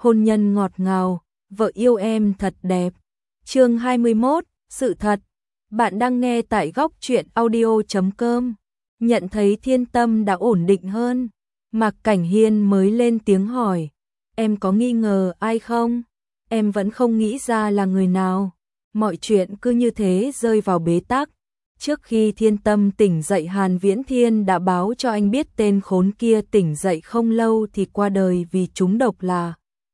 hôn nhân ngọt ngào, vợ yêu em thật đẹp. Chương 21, sự thật. Bạn đang nghe tại góc truyện audio.com. Nhận thấy Thiên Tâm đã ổn định hơn, Mạc Cảnh Hiên mới lên tiếng hỏi, em có nghi ngờ ai không? Em vẫn không nghĩ ra là người nào. Mọi chuyện cứ như thế rơi vào bế tắc. Trước khi Thiên Tâm tỉnh dậy, Hàn Viễn Thiên đã báo cho anh biết tên khốn kia tỉnh dậy không lâu thì qua đời vì trúng độc là.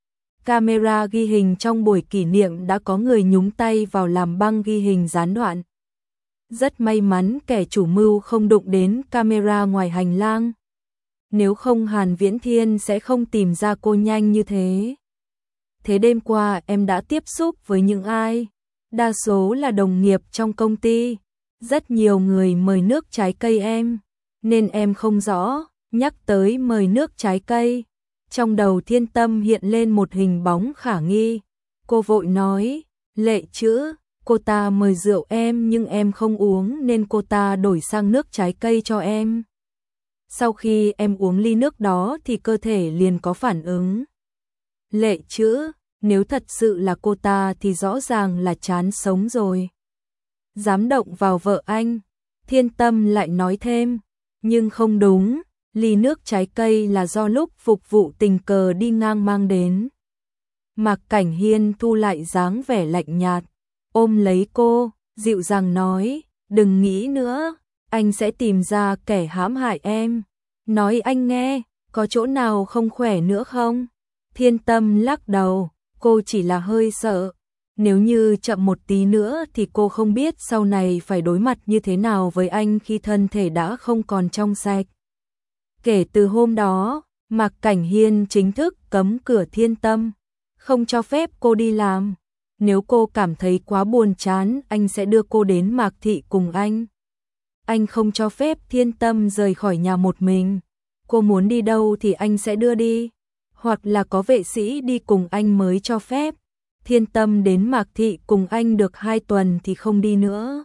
Camera ghi hình trong buổi kỷ niệm đã có người nhúng tay vào làm băng ghi hình gián đoạn. Rất may mắn kẻ chủ mưu không đụng đến camera ngoài hành lang. Nếu không Hàn Viễn Thiên sẽ không tìm ra cô nhanh như thế. Thế đêm qua em đã tiếp xúc với những ai? Đa số là đồng nghiệp trong công ty. Rất nhiều người mời nước trái cây em, nên em không rõ. Nhắc tới mời nước trái cây, trong đầu Thiên Tâm hiện lên một hình bóng khả nghi. Cô vội nói, Lệ Chữ, cô ta mời rượu em nhưng em không uống nên cô ta đổi sang nước trái cây cho em. Sau khi em uống ly nước đó thì cơ thể liền có phản ứng. Lệ Chữ, nếu thật sự là cô ta thì rõ ràng là chán sống rồi. Dám động vào vợ anh. Thiên Tâm lại nói thêm, nhưng không đúng, ly nước trái cây là do lúc phục vụ tình cờ đi ngang mang đến. Mạc Cảnh Hiên thu lại dáng vẻ lạnh nhạt, ôm lấy cô, dịu dàng nói, đừng nghĩ nữa, anh sẽ tìm ra kẻ hãm hại em. Nói anh nghe, có chỗ nào không khỏe nữa không? Thiên Tâm lắc đầu, cô chỉ là hơi sợ. Nếu như chậm một tí nữa thì cô không biết sau này phải đối mặt như thế nào với anh khi thân thể đã không còn trong sạch. Kể từ hôm đó, Mạc Cảnh Hiên chính thức cấm cửa Thiên Tâm, không cho phép cô đi làm. Nếu cô cảm thấy quá buồn chán, anh sẽ đưa cô đến Mạc Thị cùng anh. Anh không cho phép Thiên Tâm rời khỏi nhà một mình. Cô muốn đi đâu thì anh sẽ đưa đi, hoặc là có vệ sĩ đi cùng anh mới cho phép. Thiên Tâm đến Mạc Thị cùng anh được 2 tuần thì không đi nữa.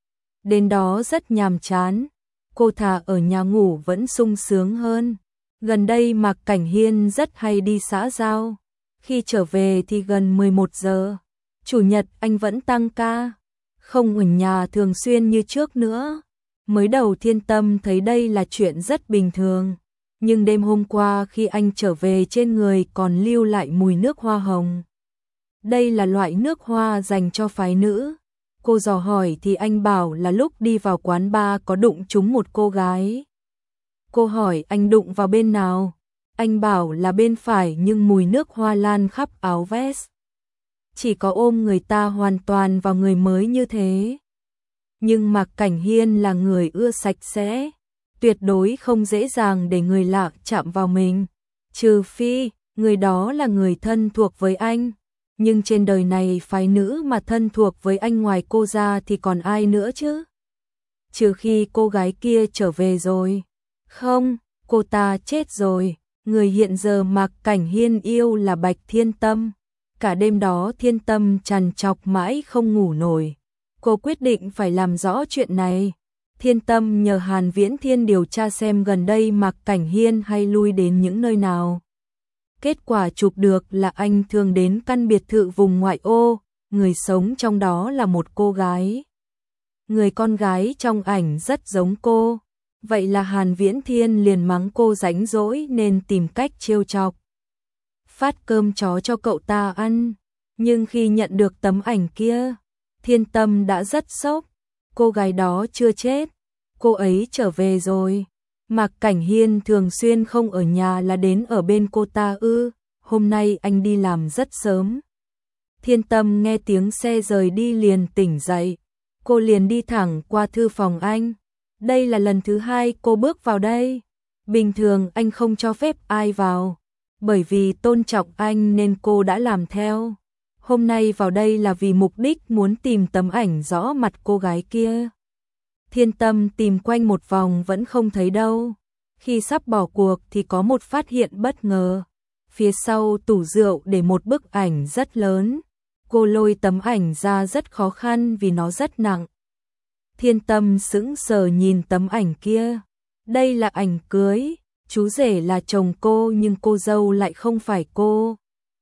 Đến đó rất nhàm chán, cô thà ở nhà ngủ vẫn sung sướng hơn. Gần đây Mạc Cảnh Hiên rất hay đi xã giao, khi trở về thì gần 11 giờ. Chủ nhật anh vẫn tăng ca, không ở nhà thường xuyên như trước nữa. Mới đầu Thiên Tâm thấy đây là chuyện rất bình thường, nhưng đêm hôm qua khi anh trở về trên người còn lưu lại mùi nước hoa hồng. Đây là loại nước hoa dành cho phái nữ. Cô dò hỏi thì anh bảo là lúc đi vào quán bar có đụng trúng một cô gái. Cô hỏi anh đụng vào bên nào? Anh bảo là bên phải nhưng mùi nước hoa lan khắp áo vest. Chỉ có ôm người ta hoàn toàn vào người mới như thế. Nhưng Mạc Cảnh Hiên là người ưa sạch sẽ, tuyệt đối không dễ dàng để người lạ chạm vào mình, trừ phi người đó là người thân thuộc với anh. Nhưng trên đời này phái nữ mà thân thuộc với anh ngoài cô ra thì còn ai nữa chứ? Trừ khi cô gái kia trở về rồi. Không, cô ta chết rồi. Người hiện giờ Mạc Cảnh Hiên yêu là Bạch Thiên Tâm. Cả đêm đó Thiên Tâm trằn trọc mãi không ngủ nổi. Cô quyết định phải làm rõ chuyện này. Thiên Tâm nhờ Hàn Viễn Thiên điều tra xem gần đây Mạc Cảnh Hiên hay lui đến những nơi nào. Kết quả chụp được là anh thường đến căn biệt thự vùng ngoại ô, người sống trong đó là một cô gái. Người con gái trong ảnh rất giống cô, vậy là Hàn Viễn Thiên liền mắng cô rảnh rỗi nên tìm cách trêu chọc. Phát cơm chó cho cậu ta ăn, nhưng khi nhận được tấm ảnh kia, Thiên Tâm đã rất sốc, cô gái đó chưa chết, cô ấy trở về rồi. Mạc Cảnh Hiên thường xuyên không ở nhà là đến ở bên cô ta ư? Hôm nay anh đi làm rất sớm. Thiên Tâm nghe tiếng xe rời đi liền tỉnh dậy. Cô liền đi thẳng qua thư phòng anh. Đây là lần thứ 2 cô bước vào đây. Bình thường anh không cho phép ai vào. Bởi vì tôn trọng anh nên cô đã làm theo. Hôm nay vào đây là vì mục đích muốn tìm tấm ảnh rõ mặt cô gái kia. Thiên Tâm tìm quanh một vòng vẫn không thấy đâu. Khi sắp bỏ cuộc thì có một phát hiện bất ngờ. Phía sau tủ rượu để một bức ảnh rất lớn. Cô lôi tấm ảnh ra rất khó khăn vì nó rất nặng. Thiên Tâm sững sờ nhìn tấm ảnh kia. Đây là ảnh cưới, chú rể là chồng cô nhưng cô dâu lại không phải cô.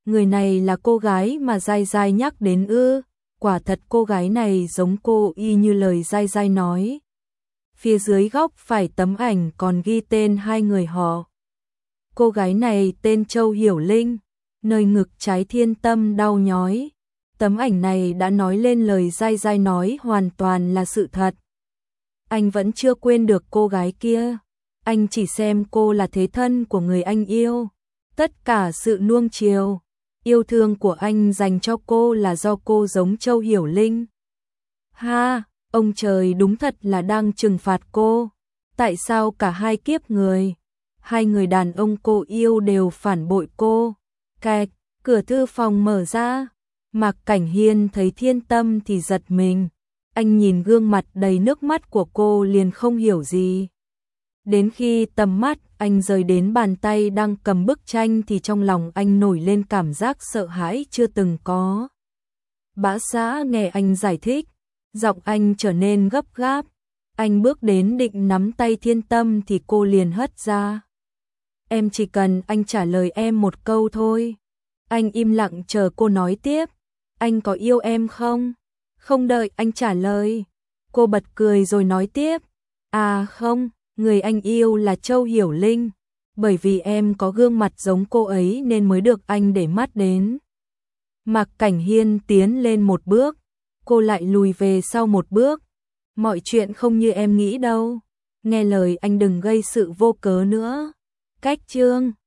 người này là cô gái mà Giai Giai nhắc đến ư? Quả thật cô gái này giống cô y như lời Giai Giai nói. Phía dưới góc phải tấm ảnh còn ghi tên hai người họ. Cô gái này tên Châu Hiểu Linh, nơi ngực trái Thiên Tâm đau nhói. Tấm ảnh này đã nói lên lời Giai Giai nói hoàn toàn là sự thật. Anh vẫn chưa quên được cô gái kia. Anh chỉ xem cô là thế thân của người anh yêu. Tất cả sự nuông chiều, yêu thương của anh dành cho cô là do cô giống Châu Hiểu Linh. Ha, ông trời đúng thật là đang trừng phạt cô. Tại sao cả hai kiếp người, hai người đàn ông cô yêu đều phản bội cô? Cạch, cửa thư phòng mở ra. Mạc Cảnh Hiên thấy Thiên Tâm thì giật mình. Anh nhìn gương mặt đầy nước mắt của cô liền không hiểu gì. Đến khi tầm mắt anh rời đến bàn tay đang cầm bức tranh thì trong lòng anh nổi lên cảm giác sợ hãi chưa từng có. Bá Xã nghe anh giải thích, giọng anh trở nên gấp gáp. Anh bước đến định nắm tay Thiên Tâm thì cô liền hất ra. Em chỉ cần anh trả lời em một câu thôi. Anh im lặng chờ cô nói tiếp. Anh có yêu em không? Không đợi anh trả lời, cô bật cười rồi nói tiếp. À không, người anh yêu là Châu Hiểu Linh. Bởi vì em có gương mặt giống cô ấy nên mới được anh để mắt đến. Mạc Cảnh Hiên tiến lên một bước, cô lại lùi về sau một bước. Mọi chuyện không như em nghĩ đâu. Nghe lời anh đừng gây sự vô cớ nữa. Cách chương